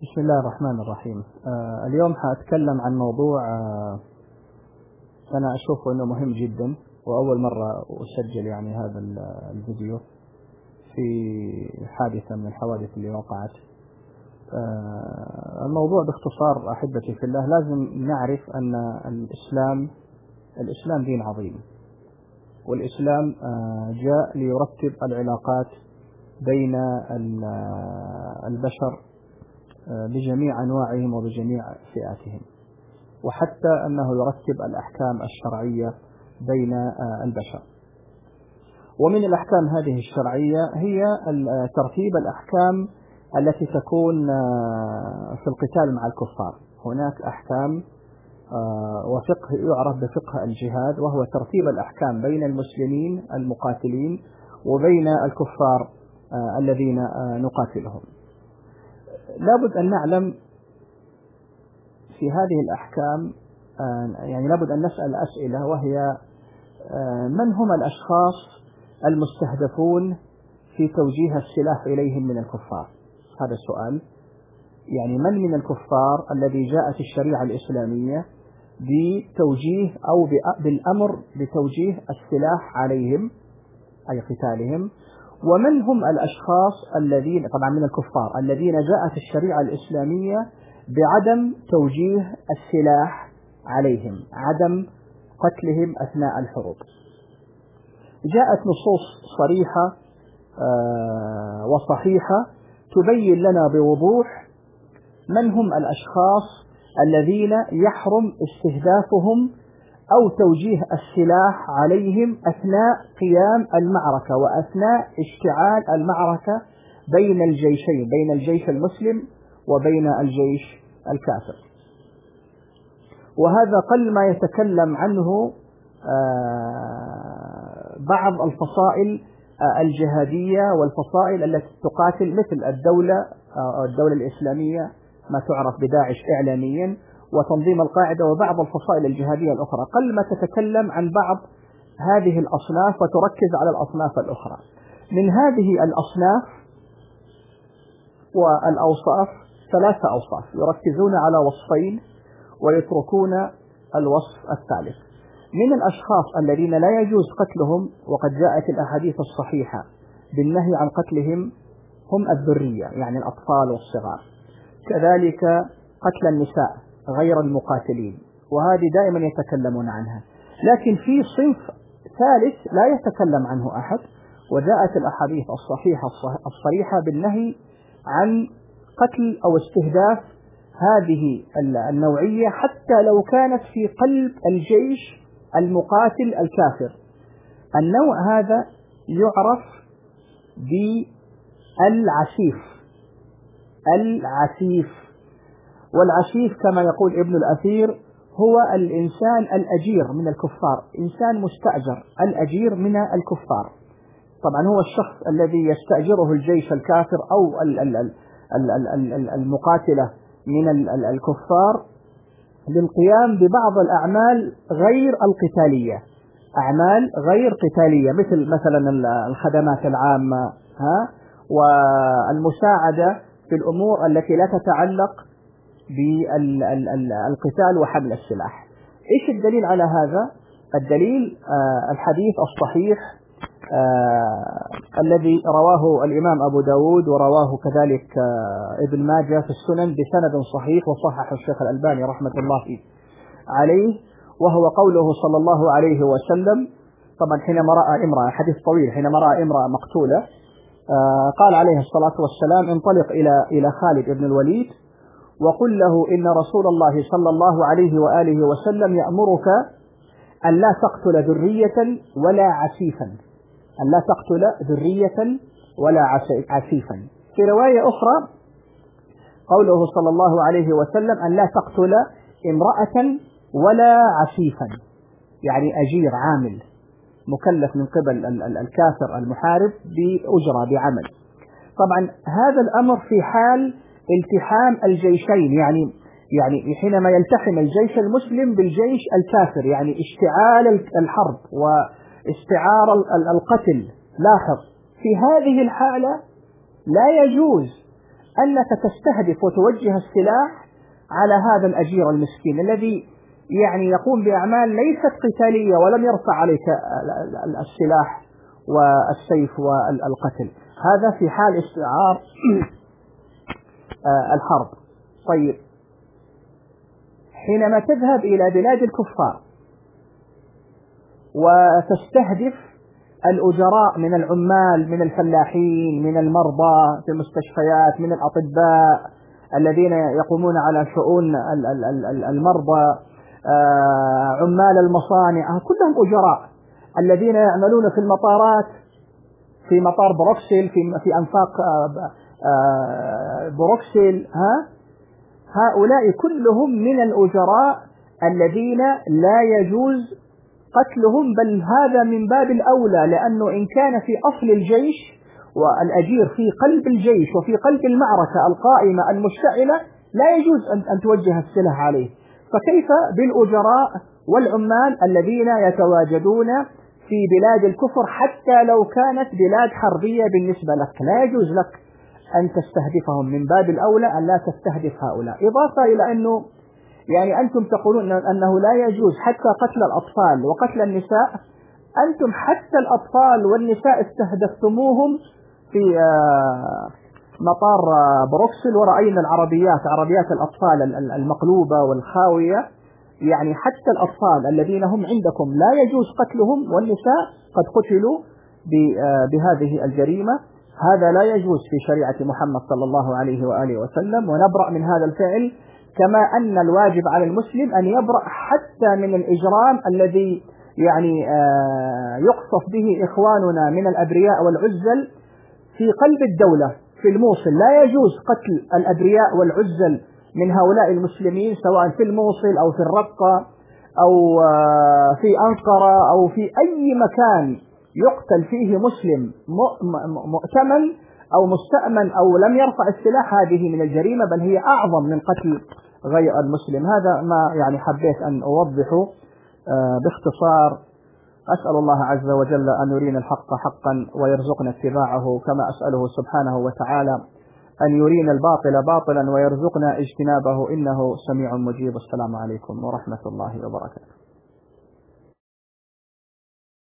بسم الله الرحمن الرحيم. اليوم حأتكلم عن موضوع أنا أشوفه أنه مهم جدا، وأول مرة أسجل يعني هذا الفيديو في حادثة من الحوادث اللي وقعت. الموضوع باختصار أحبتي في الله، لازم نعرف أن الإسلام دين عظيم، والإسلام جاء ليرتب العلاقات بين البشر بجميع أنواعهم وبجميع فئاتهم، وحتى أنه يرتب الأحكام الشرعية بين البشر. ومن الأحكام هذه الشرعية هي ترتيب الأحكام التي تكون في القتال مع الكفار. هناك أحكام وفقه يعرف بفقه الجهاد، وهو ترتيب الأحكام بين المسلمين المقاتلين وبين الكفار الذين نقاتلهم. لابد أن نعلم في هذه الأحكام، يعني لابد أن نسأل أسئلة، وهي من هم الأشخاص المستهدفون في توجيه السلاح إليهم من الكفار؟ هذا السؤال. يعني من الكفار الذي جاءت الشريعة الإسلامية بتوجيه أو بالأمر بتوجيه السلاح عليهم أي قتالهم، ومن هم الأشخاص الذين طبعا من الكفار الذين جاءت الشريعة الإسلامية بعدم توجيه السلاح عليهم، عدم قتلهم أثناء الحروب. جاءت نصوص صريحة وصحيحة تبين لنا بوضوح من هم الأشخاص الذين يحرم استهدافهم أو توجيه السلاح عليهم أثناء قيام المعركة وأثناء اشتعال المعركة بين الجيشين، بين الجيش المسلم وبين الجيش الكافر. وهذا قل ما يتكلم عنه بعض الفصائل الجهادية والفصائل التي تقاتل، مثل الدولة الإسلامية ما تعرف بداعش إعلاميا، وتنظيم القاعدة، وبعض الفصائل الجهادية الأخرى. قل ما تتكلم عن بعض هذه الأصناف وتركز على الأصناف الأخرى. من هذه الأصناف والأوصاف 3 أوصاف يركزون على وصفين ويتركون الوصف الثالث. من الأشخاص الذين لا يجوز قتلهم، وقد جاءت الأحاديث الصحيحة بالنهي عن قتلهم، هم الذرية، يعني الأطفال والصغار. كذلك قتل النساء غير المقاتلين، وهذه دائما يتكلمون عنها. لكن في صنف ثالث لا يتكلم عنه أحد، وجاءت الأحاديث الصحيحة الصريحة بالنهي عن قتل أو استهداف هذه النوعية، حتى لو كانت في قلب الجيش المقاتل الكافر. النوع هذا يعرف بالعسيف. والعسيف كما يقول ابن الأثير هو الإنسان الأجير من الكفار، إنسان مستأجر، الأجير من الكفار. طبعا هو الشخص الذي يستأجره الجيش الكافر أو المقاتلة من الكفار للقيام ببعض الأعمال غير القتالية، أعمال غير قتالية، مثلا الخدمات العامة والمساعدة في الأمور التي لا تتعلق بالقتال وحمل السلاح. إيش الدليل على هذا؟ الدليل الحديث الصحيح الذي رواه الإمام أبو داود، ورواه كذلك ابن ماجه في السنن بسند صحيح، وصحح الشيخ الألباني رحمة الله عليه، وهو قوله صلى الله عليه وسلم. طبعا حينما رأى امرأة، حديث طويل، حينما رأى امرأة مقتولة قال عليه الصلاة والسلام: انطلق إلى خالد بن الوليد وقل له إن رسول الله صلى الله عليه وآله وسلم يأمرك أن لا تقتل ذرية ولا عسيفا، أن لا تقتل ذرية ولا عسيفا. في رواية أخرى قوله صلى الله عليه وسلم أن لا تقتل امرأة ولا عسيفا، يعني أجير، عامل مكلف من قبل الكافر المحارب بأجرة، بعمل. طبعا هذا الأمر في حال التحام الجيشين، يعني حينما يلتحم الجيش المسلم بالجيش الكافر، يعني اشتعال الحرب واستعار القتل. لاحظ في هذه الحالة لا يجوز أنك تستهدف وتوجه السلاح على هذا الأجير المسكين الذي يعني يقوم بأعمال ليست قتالية ولم يرفع عليك السلاح والسيف والقتل. هذا في حال استعار الحرب. طيب، حينما تذهب إلى بلاد الكفار وتستهدف الأجراء من العمال، من الفلاحين، من المرضى في المستشفيات، من الأطباء الذين يقومون على شؤون المرضى، عمال المصانع، كلهم أجراء الذين يعملون في المطارات، في مطار بروكسل، في أنفاق بروكسل، هؤلاء كلهم من الأجراء الذين لا يجوز قتلهم، بل هذا من باب الأولى، لأنه إن كان في أصل الجيش والأجير في قلب الجيش وفي قلب المعركة القائمة المشتعلة لا يجوز أن توجه السلاح عليه، فكيف بالأجراء والعمال الذين يتواجدون في بلاد الكفر حتى لو كانت بلاد حربية بالنسبة لك؟ لا يجوز لك أن تستهدفهم، من باب الأولى أن لا تستهدف هؤلاء. إضافة إلى أنه يعني أنتم تقولون أنه لا يجوز حتى قتل الأطفال وقتل النساء، أنتم حتى الأطفال والنساء استهدفتموهم في مطار بروكسل، ورأينا عربيات الأطفال المقلوبة والخاوية، يعني حتى الأطفال الذين هم عندكم لا يجوز قتلهم، والنساء قد قتلوا بهذه الجريمة. هذا لا يجوز في شريعة محمد صلى الله عليه وآله وسلم، ونبرأ من هذا الفعل، كما أن الواجب على المسلم أن يبرأ حتى من الإجرام الذي يعني يقصف به إخواننا من الأبرياء والعزل في قلب الدولة في الموصل. لا يجوز قتل الأبرياء والعزل من هؤلاء المسلمين، سواء في الموصل أو في الرقة أو في أنقرة أو في أي مكان يقتل فيه مسلم مؤتمن أو مستأمن أو لم يرفع السلاح. هذه من الجريمة، بل هي أعظم من قتل غير المسلم. هذا ما يعني حبيت أن أوضحه باختصار. أسأل الله عز وجل أن يرينا الحق حقا ويرزقنا اتباعه، كما أسأله سبحانه وتعالى أن يرينا الباطل باطلا ويرزقنا اجتنابه، إنه سميع مجيب. السلام عليكم ورحمة الله وبركاته.